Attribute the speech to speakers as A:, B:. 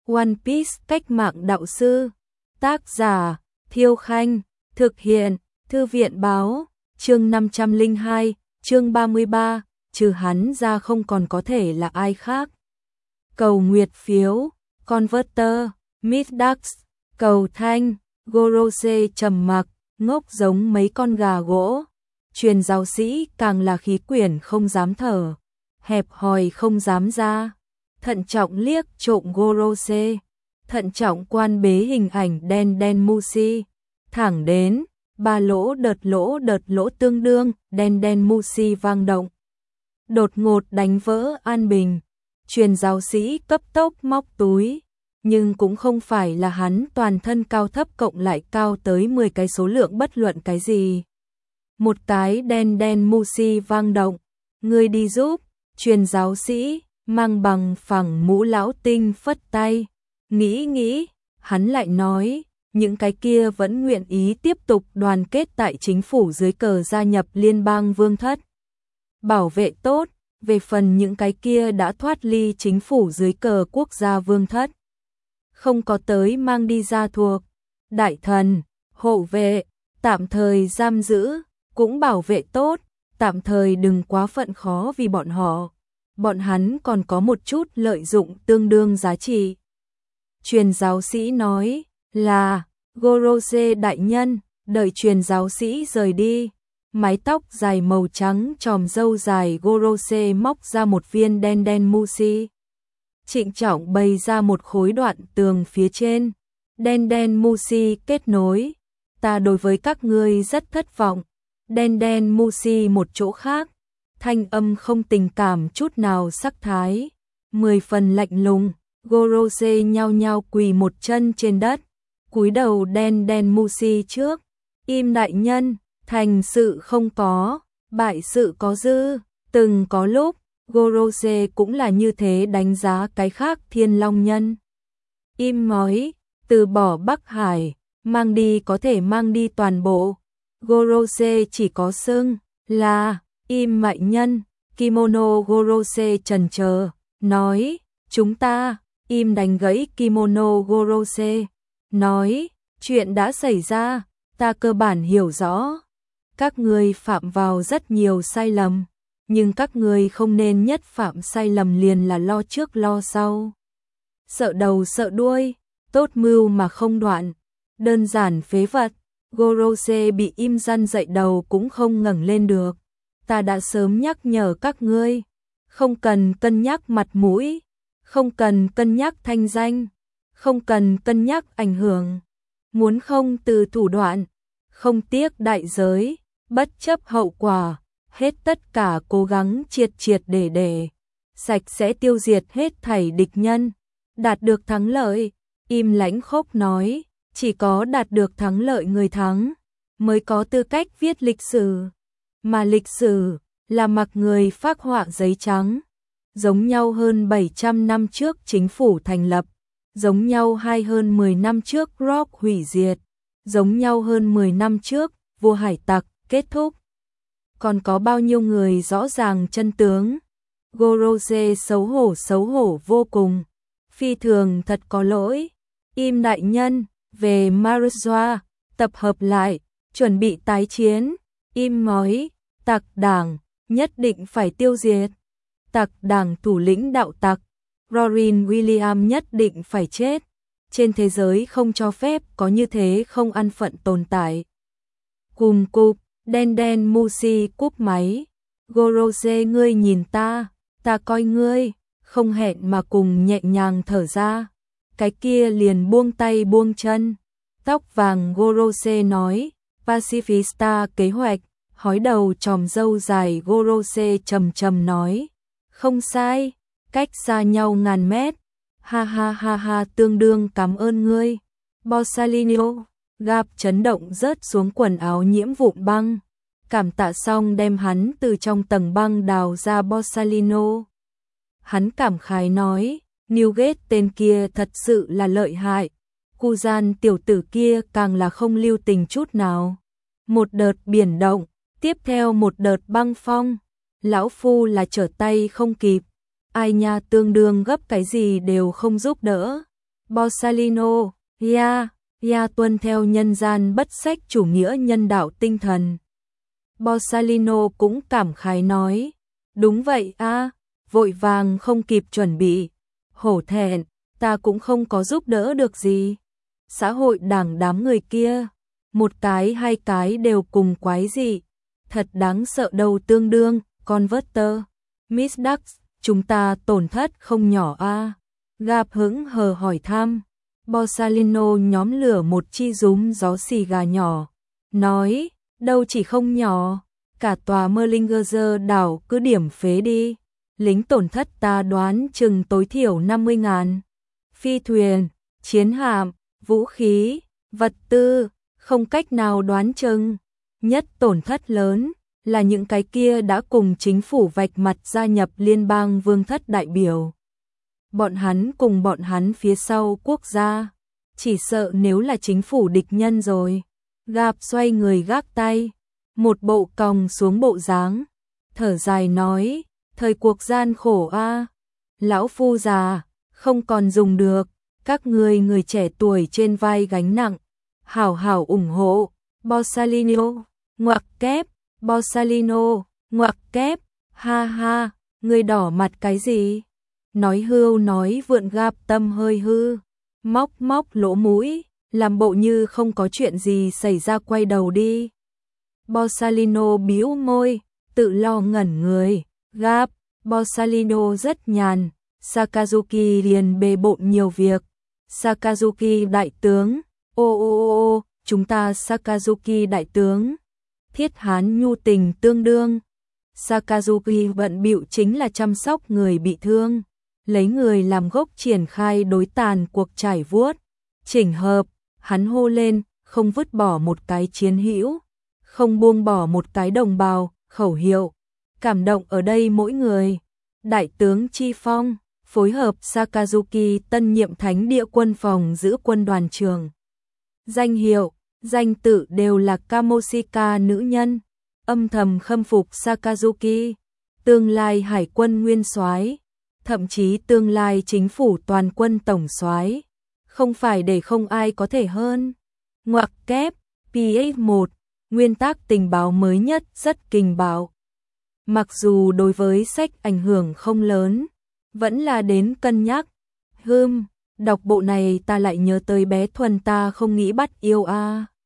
A: One Piece cách mạng đạo sư. Tác giả Thiêu Khanh. Thực hiện Thư viện Báo. Chương 502, chương 33, trừ hắn ra không còn có thể là ai khác. Cầu nguyệt phiếu, Converter, Middax, cầu thanh, Gorose trầm mặc, ngốc giống mấy con gà gỗ. Truyền giáo sĩ càng là khí quyển không dám thở, hẹp hòi không dám ra. Thận trọng liếc trộm Gorose, thận trọng quan bế hình ảnh đen đen Mushi, thẳng đến ba lỗ đợt lỗ tương đương, đen đen Mushi vang động. Đột ngột đánh vỡ an bình, truyền giáo sĩ cấp tốc móc túi, nhưng cũng không phải là hắn toàn thân cao thấp cộng lại cao tới 10 cái số lượng bất luận cái gì. Một cái đen đen Mushi vang động, người đi giúp, truyền giáo sĩ, mang bằng phẳng mũ lão tinh phất tay, nghĩ, hắn lại nói, những cái kia vẫn nguyện ý tiếp tục đoàn kết tại chính phủ dưới cờ gia nhập liên bang vương thất. Bảo vệ tốt, về phần những cái kia đã thoát ly chính phủ dưới cờ quốc gia vương thất. Không có tới mang đi ra thuộc, đại thần, hộ vệ, tạm thời giam giữ, cũng bảo vệ tốt, tạm thời đừng quá phận khó vì bọn họ. Bọn hắn còn có một chút lợi dụng tương đương giá trị. Truyền giáo sĩ nói là, Gorose đại nhân, đợi truyền giáo sĩ rời đi. Mái tóc dài màu trắng tròm râu dài Gorose móc ra một viên đen đen Mushi. Trịnh trọng bày ra một khối đoạn tường phía trên. Đen đen Mushi kết nối. Ta đối với các ngươi rất thất vọng. Đen đen Mushi một chỗ khác. Thanh âm không tình cảm chút nào sắc thái. 10 phần lạnh lùng. Gorose nhao nhao quỳ một chân trên đất. Cúi đầu đen đen Mushi trước. Im đại nhân. Thành sự không có, bại sự có dư. Từng có lúc, Gorose cũng là như thế đánh giá cái khác Thiên Long nhân. Im nói, từ bỏ Bắc Hải, mang đi có thể mang đi toàn bộ. Gorose chỉ có xưng là Im mạnh nhân. Kimono Gorose chần chờ, nói, chúng ta. Im đánh gãy Kimono Gorose, nói, chuyện đã xảy ra, ta cơ bản hiểu rõ. Các ngươi phạm vào rất nhiều sai lầm, nhưng các ngươi không nên nhất phạm sai lầm liền là lo trước lo sau. Sợ đầu sợ đuôi, tốt mưu mà không đoạn, đơn giản phế vật. Gorose bị im răn dậy đầu cũng không ngẩng lên được. Ta đã sớm nhắc nhở các ngươi, không cần cân nhắc mặt mũi, không cần cân nhắc thanh danh, không cần cân nhắc ảnh hưởng. Muốn không từ thủ đoạn, không tiếc đại giới, bất chấp hậu quả, hết tất cả cố gắng triệt để sạch sẽ tiêu diệt hết thảy địch nhân, đạt được thắng lợi. Im lãnh khốc nói, chỉ có đạt được thắng lợi người thắng mới có tư cách viết lịch sử, mà lịch sử là mặc người phác họa giấy trắng. Giống nhau hơn 700 năm trước chính phủ thành lập, giống nhau hơn 10 năm trước Rock hủy diệt, giống nhau hơn 10 năm trước vua hải tặc kết thúc. Còn có bao nhiêu người rõ ràng chân tướng? Gorose xấu hổ vô cùng, phi thường thật có lỗi. Im đại nhân, về Marzoa, tập hợp lại, chuẩn bị tái chiến. Im nói, tặc đảng, nhất định phải tiêu diệt. Tặc đảng thủ lĩnh đạo tặc, Rorin William nhất định phải chết. Trên thế giới không cho phép có như thế không ăn phận tồn tại. Cùm cụp, đen đen Mushi cúp máy. Gorose ngươi nhìn ta coi ngươi, không hẹn mà cùng nhẹ nhàng thở ra. Cái kia liền buông tay buông chân. Tóc vàng Gorose nói, Pacifista kế hoạch. Hói đầu tròm râu dài Gorose trầm nói, không sai, cách xa nhau ngàn mét. Ha, tương đương cảm ơn ngươi. Borsalino, Gap chấn động rớt xuống quần áo nhiễm vụn băng. Cảm tạ xong đem hắn từ trong tầng băng đào ra Borsalino. Hắn cảm khái nói, Newgate tên kia thật sự là lợi hại. Kuzan tiểu tử kia càng là không lưu tình chút nào. Một đợt biển động, tiếp theo một đợt băng phong. Lão phu là trở tay không kịp. Ai nha tương đương gấp cái gì đều không giúp đỡ. Borsalino, ya tuân theo nhân gian bất sách chủ nghĩa nhân đạo tinh thần. Borsalino cũng cảm khái nói, đúng vậy a, vội vàng không kịp chuẩn bị, hổ thẹn, ta cũng không có giúp đỡ được gì. Xã hội đảng đám người kia, một cái hai cái đều cùng quái dị, thật đáng sợ đầu tương đương, Converter, Miss Ducks, chúng ta tổn thất không nhỏ a. Gap hững hờ hỏi thăm. Borsalino nhóm lửa một chi rúm gió xì gà nhỏ, nói, đâu chỉ không nhỏ, cả tòa Merlingerzer đảo cứ điểm phế đi, lính tổn thất ta đoán chừng tối thiểu 50.000. Phi thuyền, chiến hạm, vũ khí, vật tư, không cách nào đoán chừng. Nhất tổn thất lớn là những cái kia đã cùng chính phủ vạch mặt gia nhập liên bang vương thất đại biểu. Bọn hắn cùng bọn hắn phía sau quốc gia, chỉ sợ nếu là chính phủ địch nhân rồi. Gap xoay người gác tay, một bộ còng xuống bộ dáng, thở dài nói, thời cuộc gian khổ a, lão phu già, không còn dùng được, các người trẻ tuổi trên vai gánh nặng, hảo hảo ủng hộ. Borsalino, ngoặc kép, Borsalino, ngoặc kép, ha ha, người đỏ mặt cái gì? Nói hưu nói vượn. Gap tâm hơi hư, móc lỗ mũi, làm bộ như không có chuyện gì xảy ra quay đầu đi. Borsalino bĩu môi, tự lo ngẩn người. Gap, Borsalino rất nhàn, Sakazuki liền bề bộn nhiều việc. Sakazuki đại tướng, ô, chúng ta Sakazuki đại tướng. Thiết hán nhu tình tương đương. Sakazuki bận bịu chính là chăm sóc người bị thương, lấy người làm gốc triển khai đối tàn cuộc trải vuốt, chỉnh hợp, hắn hô lên, không vứt bỏ một cái chiến hữu, không buông bỏ một cái đồng bào, khẩu hiệu, cảm động ở đây mỗi người. Đại tướng Chi Phong, phối hợp Sakazuki tân nhiệm thánh địa quân phòng giữ quân đoàn trưởng. Danh hiệu, danh tự đều là Kamoshika nữ nhân, âm thầm khâm phục Sakazuki, tương lai hải quân nguyên soái, thậm chí tương lai chính phủ toàn quân tổng soái, không phải để không ai có thể hơn. Ngoặc kép, PX1, nguyên tắc tình báo mới nhất rất kinh bạo. Mặc dù đối với sách ảnh hưởng không lớn, vẫn là đến cân nhắc. Đọc bộ này ta lại nhớ tới bé Thuần ta không nghĩ bắt yêu a.